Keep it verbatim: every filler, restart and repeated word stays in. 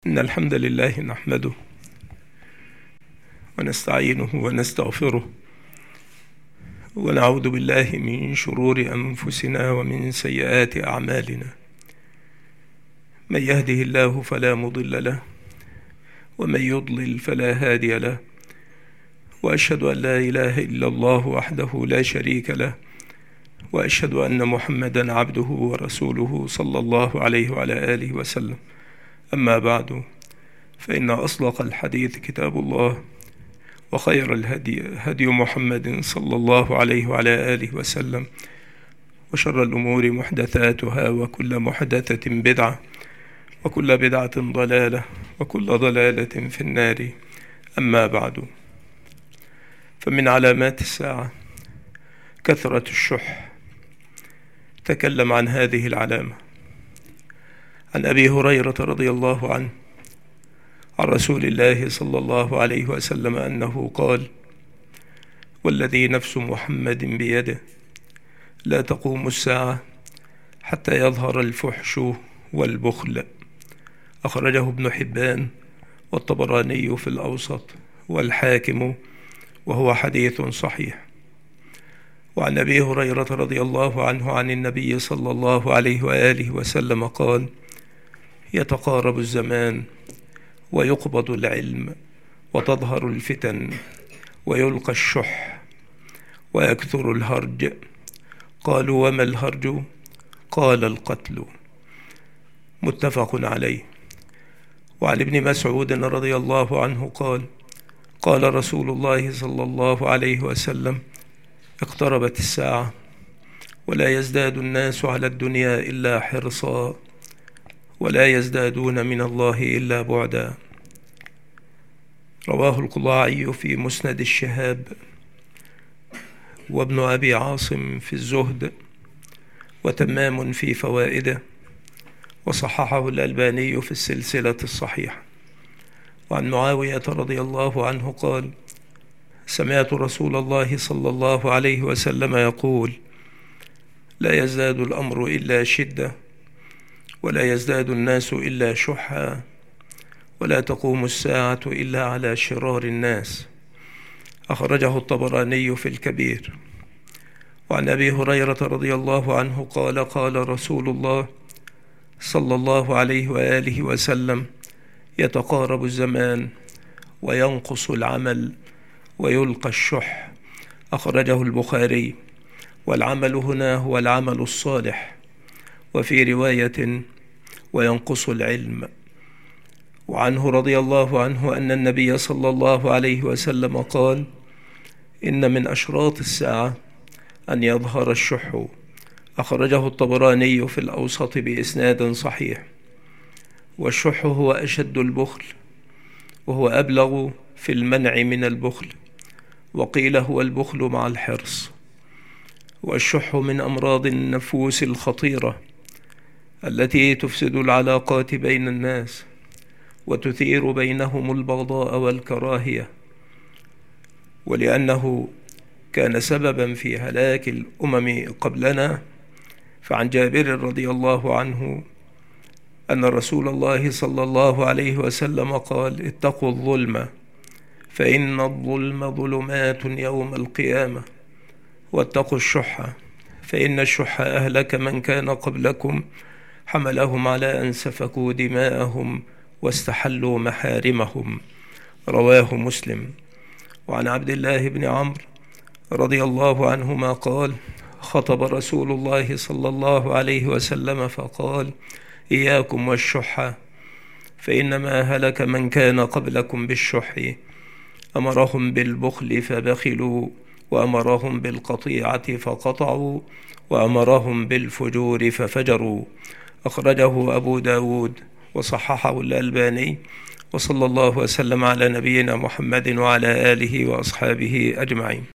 إن الحمد لله نحمده ونستعينه ونستغفره ونعوذ بالله من شرور أنفسنا ومن سيئات أعمالنا. من يهده الله فلا مضل له ومن يضلل فلا هادي له، وأشهد أن لا إله إلا الله وحده لا شريك له، وأشهد أن محمدا عبده ورسوله صلى الله عليه وعلى آله وسلم. أما بعد، فإن أصدق الحديث كتاب الله، وخير الهدي هدي محمد صلى الله عليه وعلى آله وسلم، وشر الأمور محدثاتها، وكل محدثة بدعة، وكل بدعة ضلالة، وكل ضلالة في النار. أما بعد، فمن علامات الساعة كثرة الشح. تكلم عن هذه العلامة عن أبي هريرة رضي الله عنه عن رسول الله صلى الله عليه وسلم أنه قال: والذي نفس محمد بيده لا تقوم الساعة حتى يظهر الفحش والبخل. أخرجه ابن حبان والطبراني في الأوسط والحاكم، وهو حديث صحيح. وعن أبي هريرة رضي الله عنه عن النبي صلى الله عليه وآله وسلم قال: يتقارب الزمان ويقبض العلم وتظهر الفتن ويلقى الشح ويكثر الهرج. قالوا: وما الهرج؟ قال: القتل. متفق عليه. وعن ابن مسعود رضي الله عنه قال: قال رسول الله صلى الله عليه وسلم: اقتربت الساعة ولا يزداد الناس على الدنيا إلا حرصا، ولا يزدادون من الله إلا بعدا. رواه القضاعي في مسند الشهاب، وابن أبي عاصم في الزهد، وتمام في فوائده، وصححه الألباني في السلسلة الصحيحة. وعن معاوية رضي الله عنه قال: سمعت رسول الله صلى الله عليه وسلم يقول: لا يزداد الأمر إلا شدة، ولا يزداد الناس إلا شحا، ولا تقوم الساعة إلا على شرار الناس. أخرجه الطبراني في الكبير. وعن أبي هريرة رضي الله عنه قال: قال رسول الله صلى الله عليه وآله وسلم: يتقارب الزمان وينقص العمل ويلقى الشح. أخرجه البخاري. والعمل هنا هو العمل الصالح، وفي رواية: وينقص العلم. وعنه رضي الله عنه أن النبي صلى الله عليه وسلم قال: إن من أشراط الساعة أن يظهر الشح. أخرجه الطبراني في الأوسط بإسناد صحيح. والشح هو أشد البخل، وهو أبلغ في المنع من البخل، وقيل هو البخل مع الحرص. والشح من أمراض النفوس الخطيرة التي تفسد العلاقات بين الناس، وتثير بينهم البغضاء والكراهية، ولأنه كان سببا في هلاك الأمم قبلنا. فعن جابر رضي الله عنه أن رسول الله صلى الله عليه وسلم قال: اتقوا الظلم، فإن الظلم ظلمات يوم القيامة، واتقوا الشح، فإن الشح أهلك من كان قبلكم، حملهم على أن سفكوا دماءهم واستحلوا محارمهم. رواه مسلم. وعن عبد الله بن عمرو رضي الله عنهما قال: خطب رسول الله صلى الله عليه وسلم فقال: إياكم والشح، فإنما هلك من كان قبلكم بالشح، أمرهم بالبخل فبخلوا، وأمرهم بالقطيعة فقطعوا، وأمرهم بالفجور ففجروا. أخرجه أبو داود وصححه الألباني. وصلى الله وسلم على نبينا محمد وعلى آله وأصحابه أجمعين.